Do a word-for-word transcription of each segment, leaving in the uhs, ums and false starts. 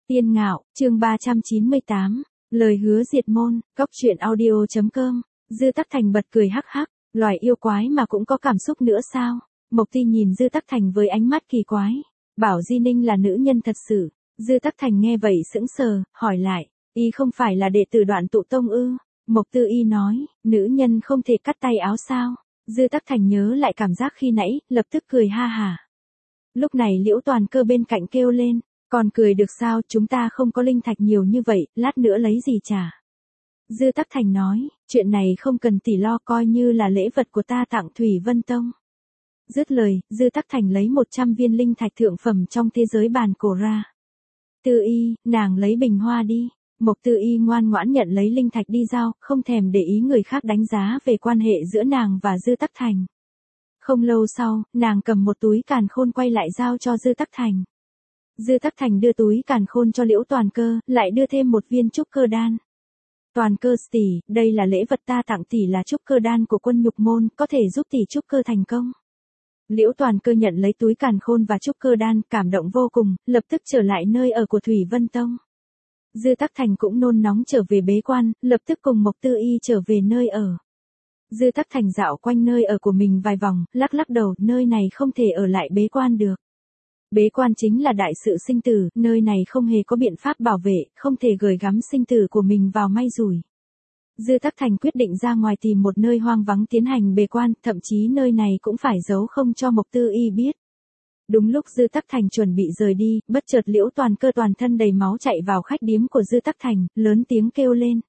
Tiên Ngạo, chương ba trăm chín mươi tám, lời hứa diệt môn, cóc truyện audio.com, Dư Tắc Thành bật cười hắc hắc, loài yêu quái mà cũng có cảm xúc nữa sao? Mộc Ti nhìn Dư Tắc Thành với ánh mắt kỳ quái, bảo Di Ninh là nữ nhân thật sự. Dư Tắc Thành nghe vậy sững sờ, hỏi lại, y không phải là đệ tử Đoạn Tụ Tông ư? Mộc Tư Y nói, nữ nhân không thể cắt tay áo sao? Dư Tắc Thành nhớ lại cảm giác khi nãy, lập tức cười ha hả. Lúc này Liễu Toàn Cơ bên cạnh kêu lên, còn cười được sao, chúng ta không có linh thạch nhiều như vậy, lát nữa lấy gì trả? Dư Tắc Thành nói, chuyện này không cần tỷ lo, coi như là lễ vật của ta tặng Thủy Vân Tông. Dứt lời, Dư Tắc Thành lấy một trăm viên linh thạch thượng phẩm trong thế giới bàn cổ ra. Tư Y, nàng lấy bình hoa đi. Mộc Tư Y ngoan ngoãn nhận lấy linh thạch đi giao, không thèm để ý người khác đánh giá về quan hệ giữa nàng và Dư Tắc Thành. Không lâu sau, nàng cầm một túi càn khôn quay lại giao cho Dư Tắc Thành. Dư Tắc Thành đưa túi càn khôn cho Liễu Toàn Cơ, lại đưa thêm một viên trúc cơ đan. Toàn Cơ tỷ, đây là lễ vật ta tặng tỷ, là trúc cơ đan của Quân Nhục Môn, có thể giúp tỷ trúc cơ thành công. Liễu Toàn Cơ nhận lấy túi càn khôn và trúc cơ đan, cảm động vô cùng, lập tức trở lại nơi ở của Thủy Vân Tông. Dư Tắc Thành cũng nôn nóng trở về bế quan, lập tức cùng Mộc Tư Y trở về nơi ở. Dư Tắc Thành dạo quanh nơi ở của mình vài vòng, lắc lắc đầu, nơi này không thể ở lại bế quan được. Bế quan chính là đại sự sinh tử, nơi này không hề có biện pháp bảo vệ, không thể gửi gắm sinh tử của mình vào may rủi. Dư Tắc Thành quyết định ra ngoài tìm một nơi hoang vắng tiến hành bế quan, thậm chí nơi này cũng phải giấu không cho Mộc Tư Y biết. Đúng lúc Dư Tắc Thành chuẩn bị rời đi, bất chợt Liễu Toàn Cơ toàn thân đầy máu chạy vào khách điếm của Dư Tắc Thành, lớn tiếng kêu lên.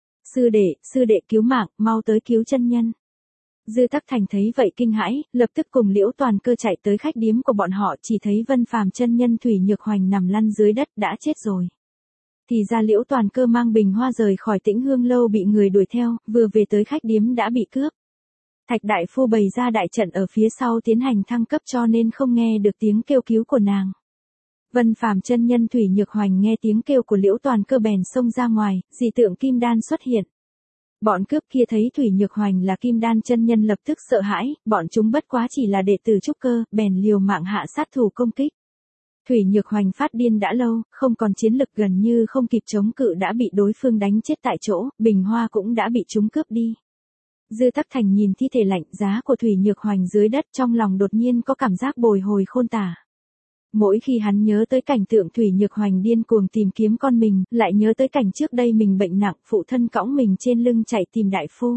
Sư đệ, sư đệ cứu mạng, mau tới cứu chân nhân. Dư Tắc Thành thấy vậy kinh hãi, lập tức cùng Liễu Toàn Cơ chạy tới khách điếm của bọn họ, chỉ thấy Vân Phàm chân nhân Thủy Nhược Hoành nằm lăn dưới đất đã chết rồi. Thì ra Liễu Toàn Cơ mang bình hoa rời khỏi Tĩnh Hương lâu bị người đuổi theo, vừa về tới khách điếm đã bị cướp. Thạch đại phu bày ra đại trận ở phía sau tiến hành thăng cấp cho nên không nghe được tiếng kêu cứu của nàng. Vân Phàm chân nhân Thủy Nhược Hoành nghe tiếng kêu của Liễu Toàn Cơ bèn xông ra ngoài, dị tượng kim đan xuất hiện. Bọn cướp kia thấy Thủy Nhược Hoành là kim đan chân nhân lập tức sợ hãi, bọn chúng bất quá chỉ là đệ tử trúc cơ, bèn liều mạng hạ sát thủ công kích. Thủy Nhược Hoành phát điên đã lâu, không còn chiến lực, gần như không kịp chống cự đã bị đối phương đánh chết tại chỗ, bình hoa cũng đã bị chúng cướp đi. Dư Tắc Thành nhìn thi thể lạnh giá của Thủy Nhược Hoành dưới đất, trong lòng đột nhiên có cảm giác bồi hồi khôn tả. Mỗi khi hắn nhớ tới cảnh tượng Thủy Nhược Hoành điên cuồng tìm kiếm con mình, lại nhớ tới cảnh trước đây mình bệnh nặng, phụ thân cõng mình trên lưng chạy tìm đại phu.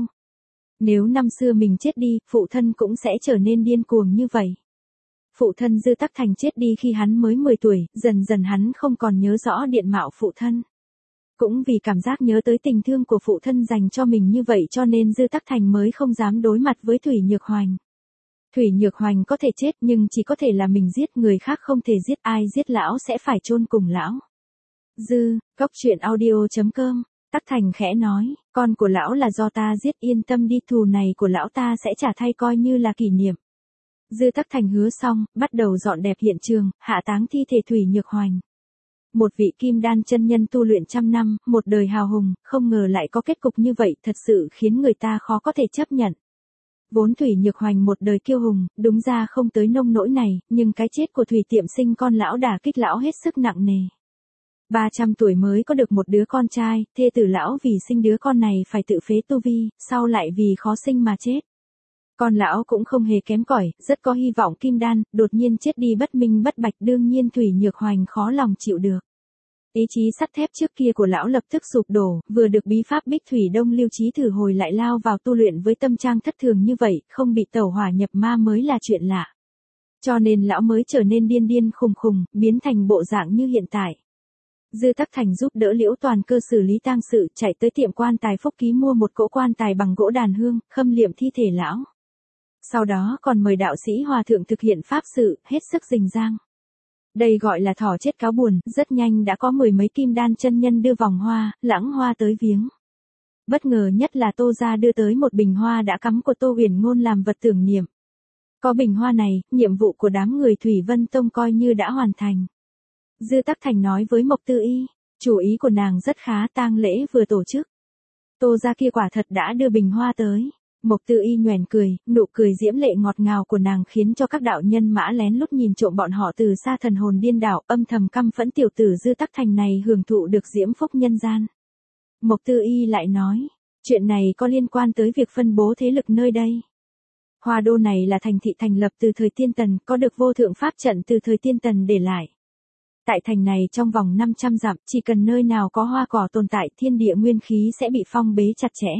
Nếu năm xưa mình chết đi, phụ thân cũng sẽ trở nên điên cuồng như vậy. Phụ thân Dư Tắc Thành chết đi khi hắn mới mười tuổi, dần dần hắn không còn nhớ rõ diện mạo phụ thân. Cũng vì cảm giác nhớ tới tình thương của phụ thân dành cho mình như vậy cho nên Dư Tắc Thành mới không dám đối mặt với Thủy Nhược Hoành. Thủy Nhược Hoành có thể chết nhưng chỉ có thể là mình giết, người khác không thể giết, ai giết lão sẽ phải chôn cùng lão. Dư, cóc truyện audio.com, Tắc Thành khẽ nói, con của lão là do ta giết, yên tâm đi, thù này của lão ta sẽ trả thay coi như là kỷ niệm. Dư Tắc Thành hứa xong, bắt đầu dọn đẹp hiện trường, hạ táng thi thể Thủy Nhược Hoành. Một vị kim đan chân nhân tu luyện trăm năm, một đời hào hùng, không ngờ lại có kết cục như vậy, thật sự khiến người ta khó có thể chấp nhận. Vốn Thủy Nhược Hoành một đời kiêu hùng, đúng ra không tới nông nỗi này, nhưng cái chết của Thủy Tiệm sinh con lão đả kích lão hết sức nặng nề. ba trăm tuổi mới có được một đứa con trai, thê tử lão vì sinh đứa con này phải tự phế tu vi, sau lại vì khó sinh mà chết. Con lão cũng không hề kém cỏi, rất có hy vọng kim đan, đột nhiên chết đi bất minh bất bạch, đương nhiên Thủy Nhược Hoành khó lòng chịu được. Ý chí sắt thép trước kia của lão lập tức sụp đổ, vừa được bí pháp Bích Thủy Đông Lưu Chí thử hồi lại lao vào tu luyện với tâm trạng thất thường như vậy, không bị tẩu hỏa nhập ma mới là chuyện lạ. Cho nên lão mới trở nên điên điên khùng khùng, biến thành bộ dạng như hiện tại. Dư Tắc Thành giúp đỡ Liễu Toàn Cơ xử lý tang sự, chạy tới tiệm quan tài Phúc Ký mua một cỗ quan tài bằng gỗ đàn hương, khâm liệm thi thể lão. Sau đó còn mời đạo sĩ hòa thượng thực hiện pháp sự, hết sức rình rang. Đây gọi là thỏ chết cáo buồn, rất nhanh đã có mười mấy kim đan chân nhân đưa vòng hoa, lãng hoa tới viếng. Bất ngờ nhất là Tô gia đưa tới một bình hoa đã cắm của Tô Huyền Ngôn làm vật tưởng niệm. Có bình hoa này, nhiệm vụ của đám người Thủy Vân Tông coi như đã hoàn thành. Dư Tắc Thành nói với Mộc Tư Y, chủ ý của nàng rất khá, tang lễ vừa tổ chức. Tô gia kia quả thật đã đưa bình hoa tới. Mộc Tư Y nhoẻn cười, nụ cười diễm lệ ngọt ngào của nàng khiến cho các đạo nhân mã lén lút nhìn trộm bọn họ từ xa, thần hồn điên đảo, âm thầm căm phẫn tiểu tử Dư Tắc Thành này hưởng thụ được diễm phúc nhân gian. Mộc Tư Y lại nói, chuyện này có liên quan tới việc phân bố thế lực nơi đây. Hoa Đô này là thành thị thành lập từ thời Tiên Tần, có được vô thượng pháp trận từ thời Tiên Tần để lại. Tại thành này trong vòng năm trăm dặm, chỉ cần nơi nào có hoa cỏ tồn tại, thiên địa nguyên khí sẽ bị phong bế chặt chẽ.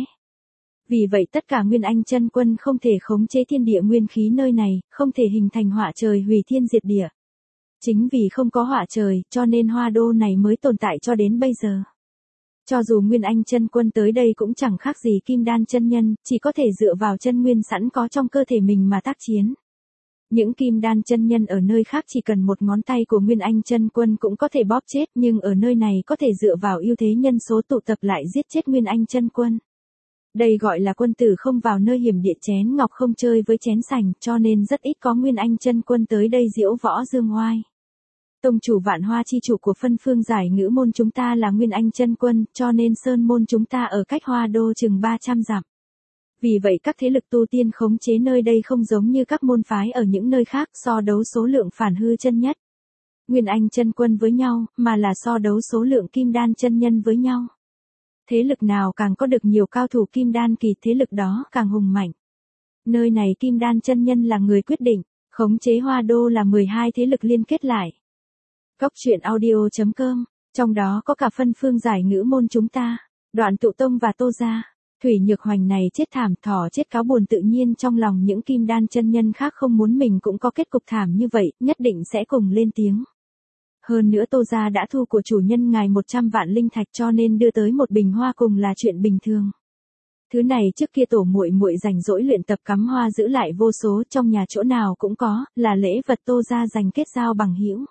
Vì vậy tất cả Nguyên Anh chân quân không thể khống chế thiên địa nguyên khí nơi này, không thể hình thành họa trời hủy thiên diệt địa. Chính vì không có họa trời, cho nên Hoa Đô này mới tồn tại cho đến bây giờ. Cho dù Nguyên Anh chân quân tới đây cũng chẳng khác gì Kim Đan chân nhân, chỉ có thể dựa vào chân nguyên sẵn có trong cơ thể mình mà tác chiến. Những Kim Đan chân nhân ở nơi khác chỉ cần một ngón tay của Nguyên Anh chân quân cũng có thể bóp chết, nhưng ở nơi này có thể dựa vào ưu thế nhân số tụ tập lại giết chết Nguyên Anh chân quân. Đây gọi là quân tử không vào nơi hiểm địa, chén ngọc không chơi với chén sành, cho nên rất ít có Nguyên Anh chân quân tới đây diễu võ dương oai. Tông chủ Vạn Hoa chi chủ của phân phương giải ngữ môn chúng ta là Nguyên Anh chân quân, cho nên sơn môn chúng ta ở cách Hoa Đô chừng ba trăm dặm. Vì vậy các thế lực tu tiên khống chế nơi đây không giống như các môn phái ở những nơi khác so đấu số lượng phản hư chân nhất. Nguyên Anh chân quân với nhau, mà là so đấu số lượng kim đan chân nhân với nhau. Thế lực nào càng có được nhiều cao thủ kim đan kỳ, thế lực đó càng hùng mạnh. Nơi này kim đan chân nhân là người quyết định, khống chế Hoa Đô là mười hai thế lực liên kết lại. Góc truyện audio chấm com, trong đó có cả phân phương giải ngữ môn chúng ta, Đoạn Tụ Tông và Tô Gia. Thủy Nhược Hoành này chết thảm, thỏ chết cáo buồn, tự nhiên trong lòng những kim đan chân nhân khác không muốn mình cũng có kết cục thảm như vậy, nhất định sẽ cùng lên tiếng. Hơn nữa Tô Gia đã thu của chủ nhân ngài một trăm vạn linh thạch, cho nên đưa tới một bình hoa cùng là chuyện bình thường. Thứ này trước kia tổ muội muội rảnh rỗi luyện tập cắm hoa giữ lại vô số, trong nhà chỗ nào cũng có, là lễ vật Tô Gia dành kết giao bằng hữu.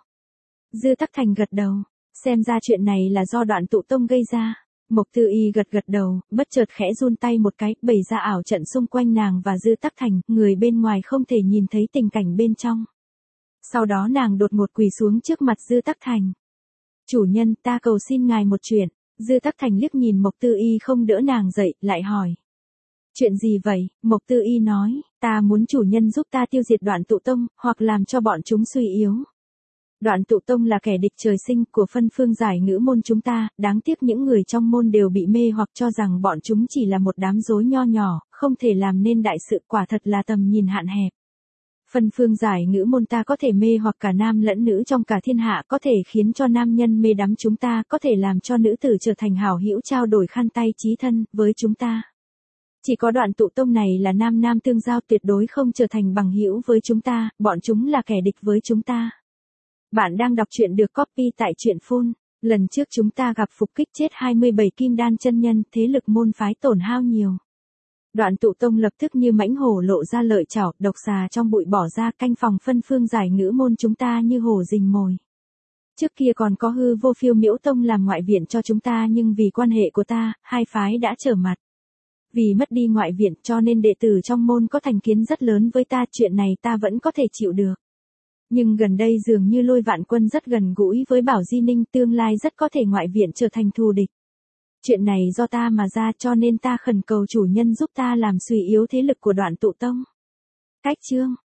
Dư Tắc Thành gật đầu, xem ra chuyện này là do Đoạn Tụ Tông gây ra. Mộc Tư Y gật gật đầu, bất chợt khẽ run tay một cái, bày ra ảo trận xung quanh nàng và Dư Tắc Thành, người bên ngoài không thể nhìn thấy tình cảnh bên trong. Sau đó nàng đột ngột quỳ xuống trước mặt Dư Tắc Thành. Chủ nhân, ta cầu xin ngài một chuyện. Dư Tắc Thành liếc nhìn Mộc Tư Y không đỡ nàng dậy, lại hỏi. Chuyện gì vậy? Mộc Tư Y nói, ta muốn chủ nhân giúp ta tiêu diệt Đoạn Tụ Tông, hoặc làm cho bọn chúng suy yếu. Đoạn Tụ Tông là kẻ địch trời sinh của phân phương giải ngữ môn chúng ta, đáng tiếc những người trong môn đều bị mê hoặc cho rằng bọn chúng chỉ là một đám rối nho nhỏ, không thể làm nên đại sự, quả thật là tầm nhìn hạn hẹp. Phân phương giải ngữ môn ta có thể mê hoặc cả nam lẫn nữ trong cả thiên hạ, có thể khiến cho nam nhân mê đắm chúng ta, có thể làm cho nữ tử trở thành hảo hữu trao đổi khăn tay chí thân với chúng ta. Chỉ có Đoạn Tụ Tông này là nam nam tương giao, tuyệt đối không trở thành bằng hữu với chúng ta, bọn chúng là kẻ địch với chúng ta. Bạn đang đọc truyện được copy tại truyện phun. Lần trước chúng ta gặp phục kích chết hai mươi bảy kim đan chân nhân, thế lực môn phái tổn hao nhiều. Đoạn Tụ Tông lập tức như mãnh hổ lộ ra lợi chảo, độc xà trong bụi bỏ ra, canh phòng phân phương giải ngữ môn chúng ta như hổ rình mồi. Trước kia còn có Hư Vô Phiêu Miễu Tông làm ngoại viện cho chúng ta, nhưng vì quan hệ của ta, hai phái đã trở mặt. Vì mất đi ngoại viện cho nên đệ tử trong môn có thành kiến rất lớn với ta, chuyện này ta vẫn có thể chịu được. Nhưng gần đây dường như Lôi Vạn Quân rất gần gũi với Bảo Di Ninh, tương lai rất có thể ngoại viện trở thành thù địch. Chuyện này do ta mà ra, cho nên ta khẩn cầu chủ nhân giúp ta làm suy yếu thế lực của Đoạn Tụ Tông. Cách chương